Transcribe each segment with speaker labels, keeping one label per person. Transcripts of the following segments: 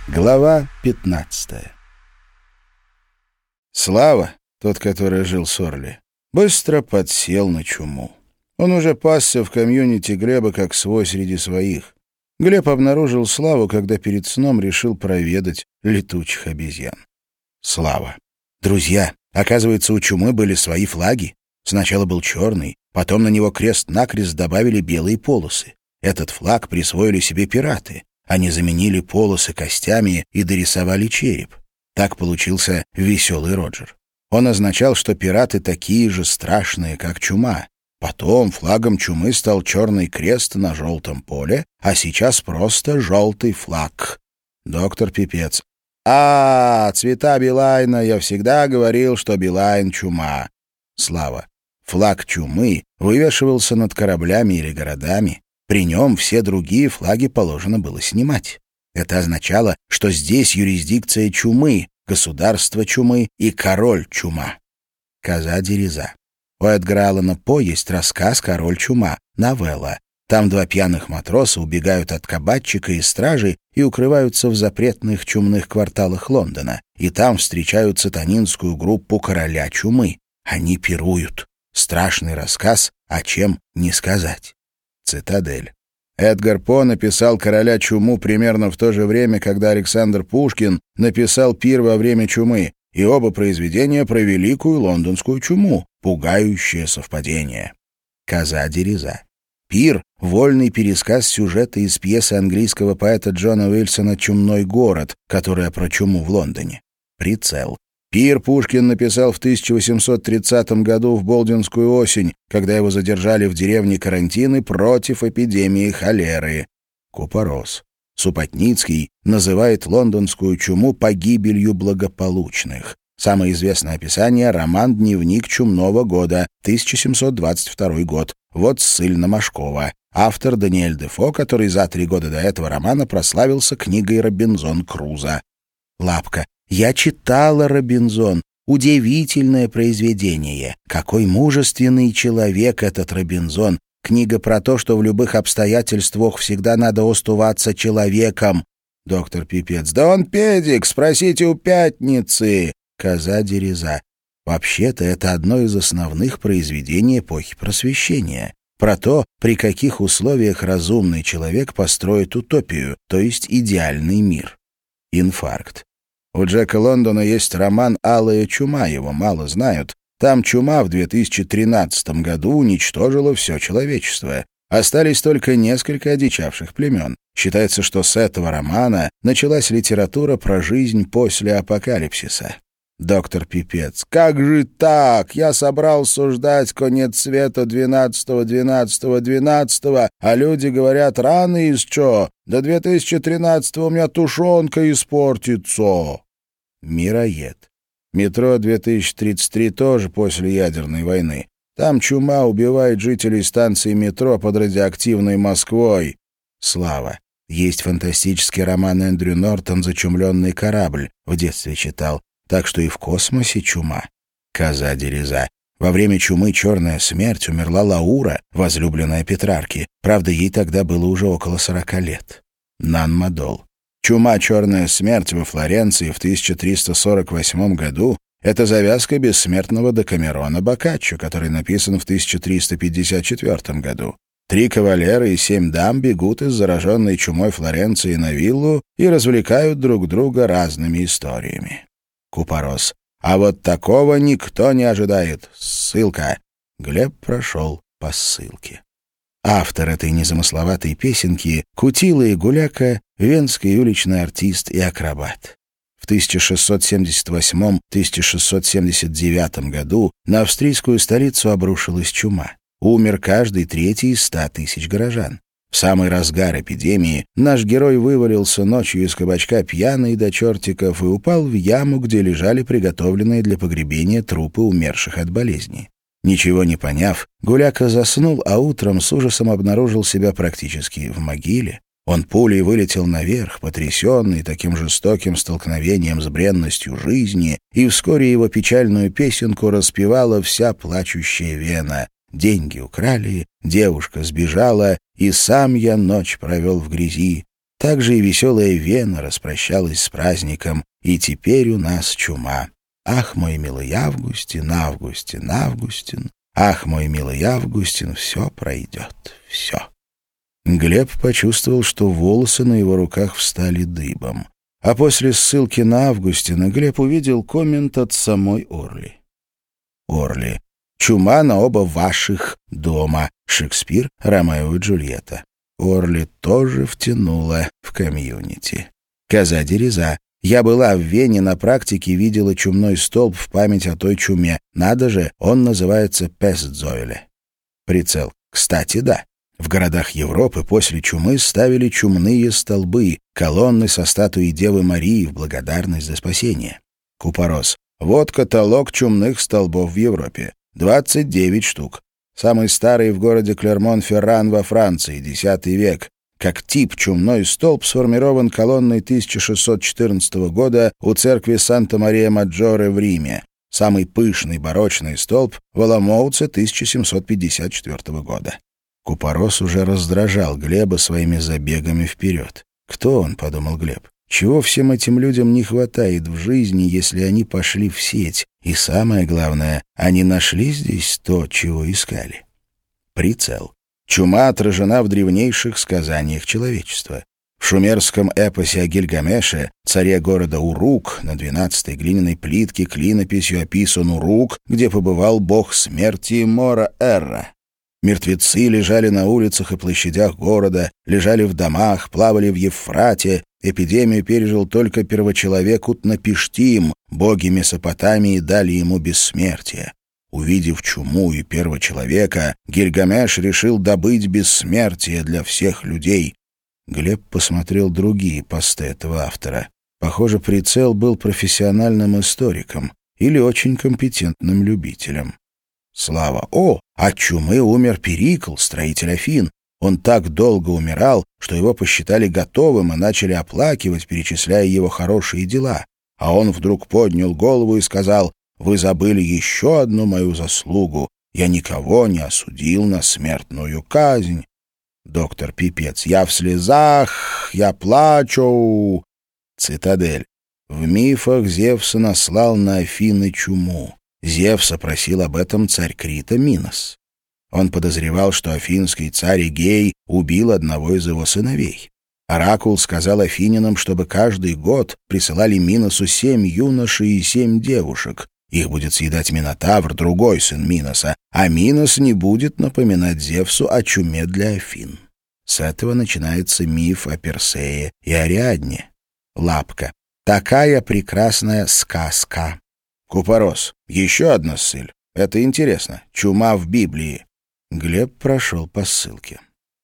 Speaker 1: Глава 15. Слава, тот, который жил с Орли, быстро подсел на чуму. Он уже пасся в комьюнити Глеба как свой среди своих. Глеб обнаружил Славу, когда перед сном решил проведать летучих обезьян. Слава. Друзья, оказывается, у чумы были свои флаги. Сначала был черный, потом на него крест-накрест добавили белые полосы. Этот флаг присвоили себе пираты. Они заменили полосы костями и дорисовали череп. Так получился «Веселый Роджер». Он означал, что пираты такие же страшные, как чума. Потом флагом чумы стал черный крест на желтом поле, а сейчас просто желтый флаг. Доктор Пипец. Цвета Билайна, я всегда говорил, что Билайн — чума. Слава. Флаг чумы вывешивался над кораблями или городами. При нем все другие флаги положено было снимать. Это означало, что здесь юрисдикция чумы, государство чумы и король чума. Коза Дереза. У Эдгара Аллана По есть рассказ «Король чума», новелла. Там два пьяных матроса убегают от кабачика и стражи и укрываются в запретных чумных кварталах Лондона. И там встречают сатанинскую группу короля чумы. Они пируют. Страшный рассказ, о чем не сказать. Цитадель. Эдгар По написал «Короля чуму» примерно в то же время, когда Александр Пушкин написал «Пир во время чумы», и оба произведения про великую лондонскую чуму. Пугающее совпадение. Коза Дереза. «Пир» — вольный пересказ сюжета из пьесы английского поэта Джона Уилсона «Чумной город», которая про чуму в Лондоне. Прицел. «Пир» Пушкин написал в 1830 году в Болдинскую осень, когда его задержали в деревне Карантины против эпидемии холеры. Купорос. Супотницкий называет лондонскую чуму погибелью благополучных. Самое известное описание — роман «Дневник чумного года», 1722 год. Вот ссыль на Машкова. Автор Даниэль Дефо, который за 3 года до этого романа прославился книгой «Робинзон Крузо». Лапка. Я читала «Робинзон». Удивительное произведение. Какой мужественный человек этот Робинзон. Книга про то, что в любых обстоятельствах всегда надо оставаться человеком. Доктор Пипец. Да он педик, спросите у Пятницы. Коза Дереза. Вообще-то это одно из основных произведений эпохи Просвещения. Про то, при каких условиях разумный человек построит утопию, то есть идеальный мир. Инфаркт. У Джека Лондона есть роман «Алая чума», его мало знают. Там чума в 2013 году уничтожила все человечество. Остались только несколько одичавших племен. Считается, что с этого романа началась литература про жизнь после апокалипсиса. Доктор Пипец. «Как же так? Я собрался ждать конец света 12-12-12, а люди говорят, рано еще. До 2013 у меня тушенка испортится». Мироед. Метро 2033 тоже после ядерной войны. Там чума убивает жителей станции метро под радиоактивной Москвой. Слава. Есть фантастический роман Эндрю Нортон «Зачумленный корабль». В детстве читал. Так что и в космосе чума. Коза Дереза. Во время чумы «Черная смерть» умерла Лаура, возлюбленная Петрарки. Правда, ей тогда было уже около 40 лет. Нан Мадол. Чума «Черная смерть» во Флоренции в 1348 году — это завязка бессмертного Декамерона Боккаччо, который написан в 1354 году. 3 кавалера и 7 дам бегут из зараженной чумой Флоренции на виллу и развлекают друг друга разными историями. Купорос. А вот такого никто не ожидает. Ссылка. Глеб прошел по ссылке. Автор этой незамысловатой песенки — Кутила и Гуляка, венский уличный артист и акробат. В 1678-1679 году на австрийскую столицу обрушилась чума. Умер каждый 3 из 100 тысяч горожан. В самый разгар эпидемии наш герой вывалился ночью из кабачка пьяный до чертиков и упал в яму, где лежали приготовленные для погребения трупы умерших от болезни. Ничего не поняв, Гуляка заснул, а утром с ужасом обнаружил себя практически в могиле. Он пулей вылетел наверх, потрясенный таким жестоким столкновением с бренностью жизни, и вскоре его печальную песенку распевала вся плачущая Вена. Деньги украли, девушка сбежала, и сам я ночь провел в грязи. Также и веселая Вена распрощалась с праздником, и теперь у нас чума. Ах, мой милый Августин, Августин, Августин, ах, мой милый Августин, все пройдет, все. Глеб почувствовал, что волосы на его руках встали дыбом. А после ссылки на Августина Глеб увидел коммент от самой Орли. Орли. «Чума на оба ваших дома». Шекспир, Ромео и Джульетта. Орли тоже втянула в комьюнити. Коза Дереза. «Я была в Вене на практике, видела чумной столб в память о той чуме. Надо же, он называется Пестзойле». Прицел. «Кстати, да. В городах Европы после чумы ставили чумные столбы, колонны со статуей Девы Марии в благодарность за спасение». Купорос. «Вот каталог чумных столбов в Европе. 29 штук. Самый старый в городе Клермон-Ферран во Франции, X век. Как тип чумной столб сформирован колонной 1614 года у церкви Санта-Мария-Маджоре в Риме. Самый пышный барочный столб в Аламоуце 1754 года». Купорос уже раздражал Глеба своими забегами вперед. «Кто он?» — подумал Глеб. «Чего всем этим людям не хватает в жизни, если они пошли в сеть? И самое главное, они нашли здесь то, чего искали». Прицел. Чума отражена в древнейших сказаниях человечества. В шумерском эпосе о Гильгамеше, царе города Урук, на 12-й глиняной плитке клинописью описан Урук, где побывал бог смерти Мора-Эрра. Мертвецы лежали на улицах и площадях города, лежали в домах, плавали в Евфрате. Эпидемию пережил только первочеловек Утнапиштим, боги Месопотамии дали ему бессмертие. Увидев чуму и первочеловека, Гильгамеш решил добыть бессмертие для всех людей. Глеб посмотрел другие посты этого автора. Похоже, Прицел был профессиональным историком или очень компетентным любителем. Слава. О, от чумы умер Перикл, строитель Афин. Он так долго умирал, что его посчитали готовым и начали оплакивать, перечисляя его хорошие дела. А он вдруг поднял голову и сказал: «Вы забыли еще одну мою заслугу. Я никого не осудил на смертную казнь». Доктор Пипец. «Я в слезах, я плачу». Цитадель. В мифах Зевс наслал на Афины чуму. Зевса просил об этом царь Крита Минос. Он подозревал, что афинский царь Эгей убил одного из его сыновей. Оракул сказал афинянам, чтобы каждый год присылали Миносу 7 юношей и 7 девушек. Их будет съедать Минотавр, другой сын Миноса, а Минос не будет напоминать Зевсу о чуме для Афин. С этого начинается миф о Персее и Ариадне. Лапка. Такая прекрасная сказка. Купорос. Еще одна ссыль. Это интересно. Чума в Библии. Глеб прошел по ссылке.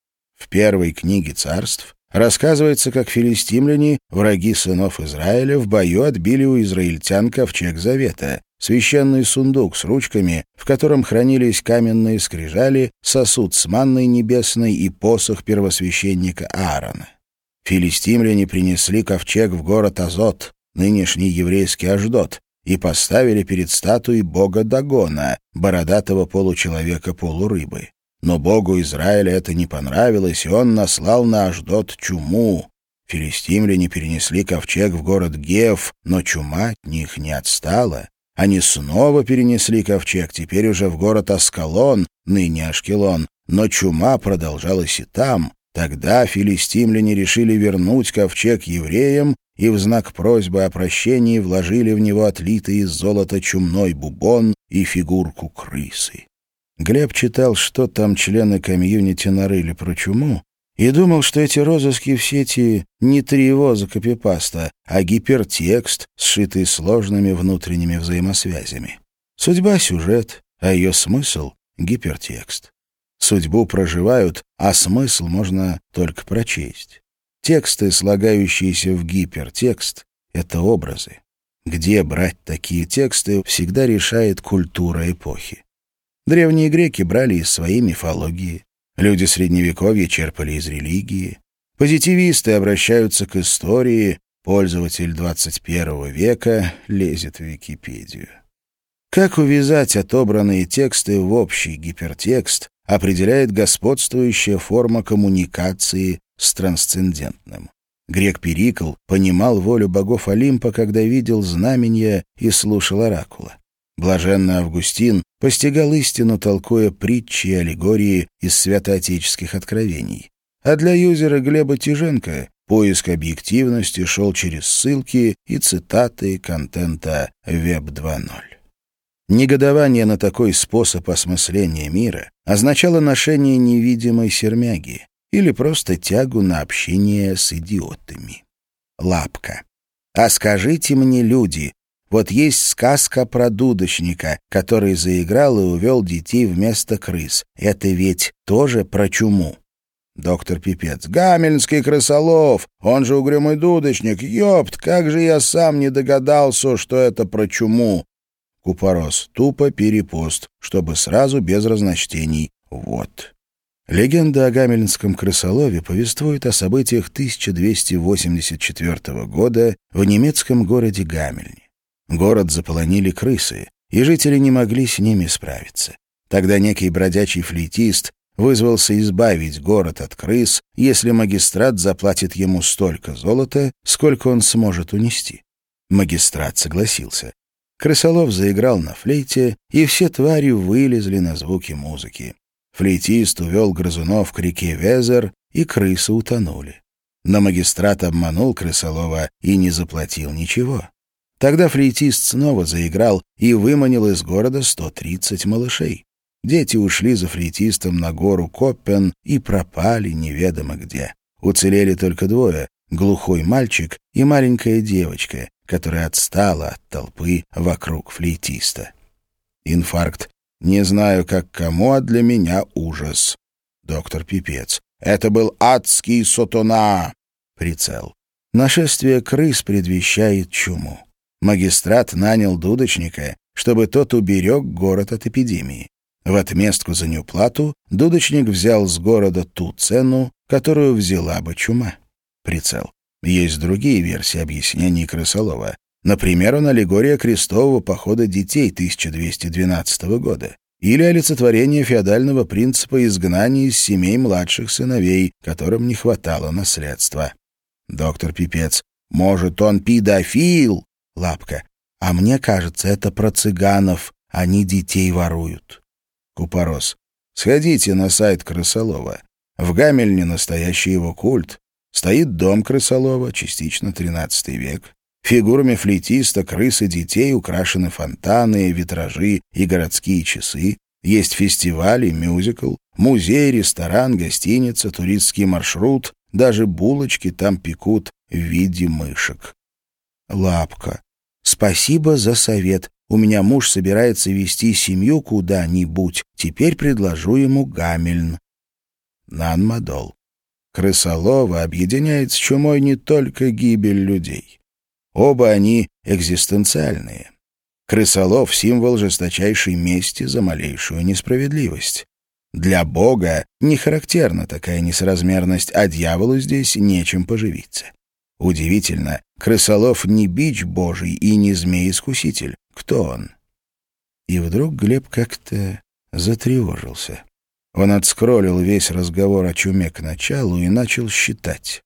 Speaker 1: В первой книге царств рассказывается, как филистимляне, враги сынов Израиля, в бою отбили у израильтян ковчег Завета, священный сундук с ручками, в котором хранились каменные скрижали, сосуд с манной небесной и посох первосвященника Аарона. Филистимляне принесли ковчег в город Азот, нынешний еврейский Ашдод, и поставили перед статуей бога Дагона, бородатого получеловека-полурыбы. Но богу Израиля это не понравилось, и он наслал на Ашдод чуму. Филистимляне перенесли ковчег в город Гев, но чума от них не отстала. Они снова перенесли ковчег, теперь уже в город Аскалон, ныне Ашкелон, но чума продолжалась и там. Тогда филистимляне решили вернуть ковчег евреям и в знак просьбы о прощении вложили в него отлитый из золота чумной бубон и фигурку крысы. Глеб читал, что там члены комьюнити нарыли про чуму, и думал, что эти розыски в сети не триво копипаста, а гипертекст, сшитый сложными внутренними взаимосвязями. Судьба — сюжет, а ее смысл — гипертекст. Судьбу проживают, а смысл можно только прочесть. Тексты, слагающиеся в гипертекст, — это образы. Где брать такие тексты, всегда решает культура эпохи. Древние греки брали из своей мифологии. Люди Средневековья черпали из религии. Позитивисты обращаются к истории. Пользователь 21 века лезет в Википедию. Как увязать отобранные тексты в общий гипертекст, определяет господствующая форма коммуникации с трансцендентным. Грек Перикл понимал волю богов Олимпа, когда видел знамения и слушал оракула. Блаженный Августин постигал истину, толкуя притчи и аллегории из святоотеческих откровений. А для юзера Глеба Тиженко поиск объективности шел через ссылки и цитаты контента Web 2.0. Негодование на такой способ осмысления мира означало ношение невидимой сермяги или просто тягу на общение с идиотами. Лапка. «А скажите мне, люди, вот есть сказка про дудочника, который заиграл и увел детей вместо крыс. Это ведь тоже про чуму?» Доктор Пипец. «Гамельнский крысолов, он же угрюмый дудочник. Ёпт, как же я сам не догадался, что это про чуму!» Купорос. Тупо перепост, чтобы сразу без разночтений. Вот. Легенда о гамельнском крысолове повествует о событиях 1284 года в немецком городе Гамельне. Город заполонили крысы, и жители не могли с ними справиться. Тогда некий бродячий флейтист вызвался избавить город от крыс, если магистрат заплатит ему столько золота, сколько он сможет унести. Магистрат согласился. Крысолов заиграл на флейте, и все твари вылезли на звуки музыки. Флейтист увел грызунов к реке Везер, и крысы утонули. Но магистрат обманул крысолова и не заплатил ничего. Тогда флейтист снова заиграл и выманил из города 130 малышей. Дети ушли за флейтистом на гору Коппен и пропали неведомо где. Уцелели только двое — глухой мальчик и маленькая девочка, которая отстала от толпы вокруг флейтиста. Инфаркт. «Не знаю, как кому, а для меня ужас». Доктор Пипец. «Это был адский сатана». Прицел. Нашествие крыс предвещает чуму. Магистрат нанял дудочника, чтобы тот уберег город от эпидемии. В отместку за неуплату дудочник взял с города ту цену, которую взяла бы чума. Прицел. Есть другие версии объяснений крысолова. Например, он аллегория крестового похода детей 1212 года или олицетворение феодального принципа изгнания из семей младших сыновей, которым не хватало наследства. Доктор Пипец. Может, он педофил? Лапка. А мне кажется, это про цыганов. Они детей воруют. Купорос. Сходите на сайт крысолова. В Гамельне настоящий его культ. Стоит дом крысолова, частично XIII век. Фигурами флейтиста, крыс и детей украшены фонтаны, витражи и городские часы. Есть фестивали, мюзикл, музей, ресторан, гостиница, туристский маршрут. Даже булочки там пекут в виде мышек. Лапка. Спасибо за совет. У меня муж собирается вести семью куда-нибудь. Теперь предложу ему Гамельн. Нан-Мадол. Крысолова объединяет с чумой не только гибель людей. Оба они экзистенциальные. Крысолов — символ жесточайшей мести за малейшую несправедливость. Для Бога не характерна такая несоразмерность, а дьяволу здесь нечем поживиться. Удивительно, крысолов не бич Божий и не змей-искуситель. Кто он? И вдруг Глеб как-то затревожился. Он отскроллил весь разговор о чуме к началу и начал считать.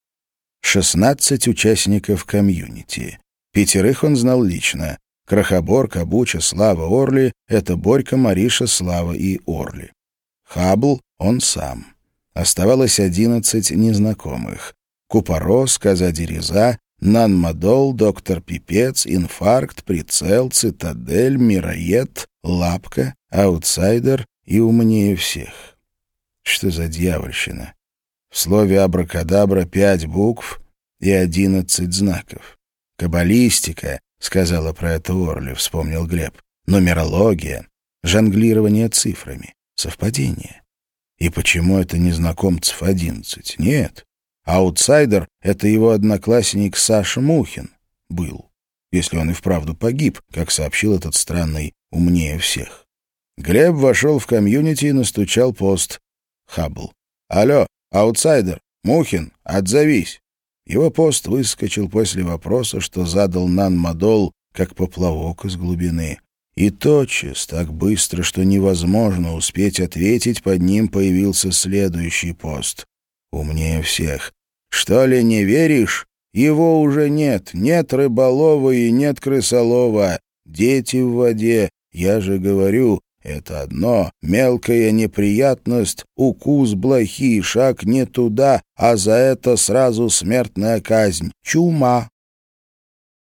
Speaker 1: 16 участников комьюнити. 5 он знал лично. Крохобор, Кабуча, Слава, Орли — это Борька, Мариша, Слава и Орли. Хаббл — он сам. Оставалось 11 незнакомых. Купорос, Коза Дереза, Нан-Мадол, Доктор Пипец, Инфаркт, Прицел, Цитадель, Мироед, Лапка, Аутсайдер и умнее всех. Что за дьявольщина? В слове абракадабра 5 букв и 11 знаков. Каббалистика, сказала про это Орли, вспомнил Глеб. Нумерология, жонглирование цифрами, совпадение. И почему это незнакомцев 11? Нет. Аутсайдер — это его одноклассник Саша Мухин. Был. Если он и вправду погиб, как сообщил этот странный умнее всех. Глеб вошел в комьюнити и настучал пост. Хаббл. «Алло, аутсайдер, Мухин, отзовись!» Его пост выскочил после вопроса, что задал Нан-Мадол, как поплавок из глубины. И тотчас, так быстро, что невозможно успеть ответить, под ним появился следующий пост. Умнее всех. «Что ли, не веришь? Его уже нет, нет рыболова и нет крысолова. Дети в воде, я же говорю, это одно, мелкая неприятность, укус блохи, шаг не туда, а за это сразу смертная казнь, чума.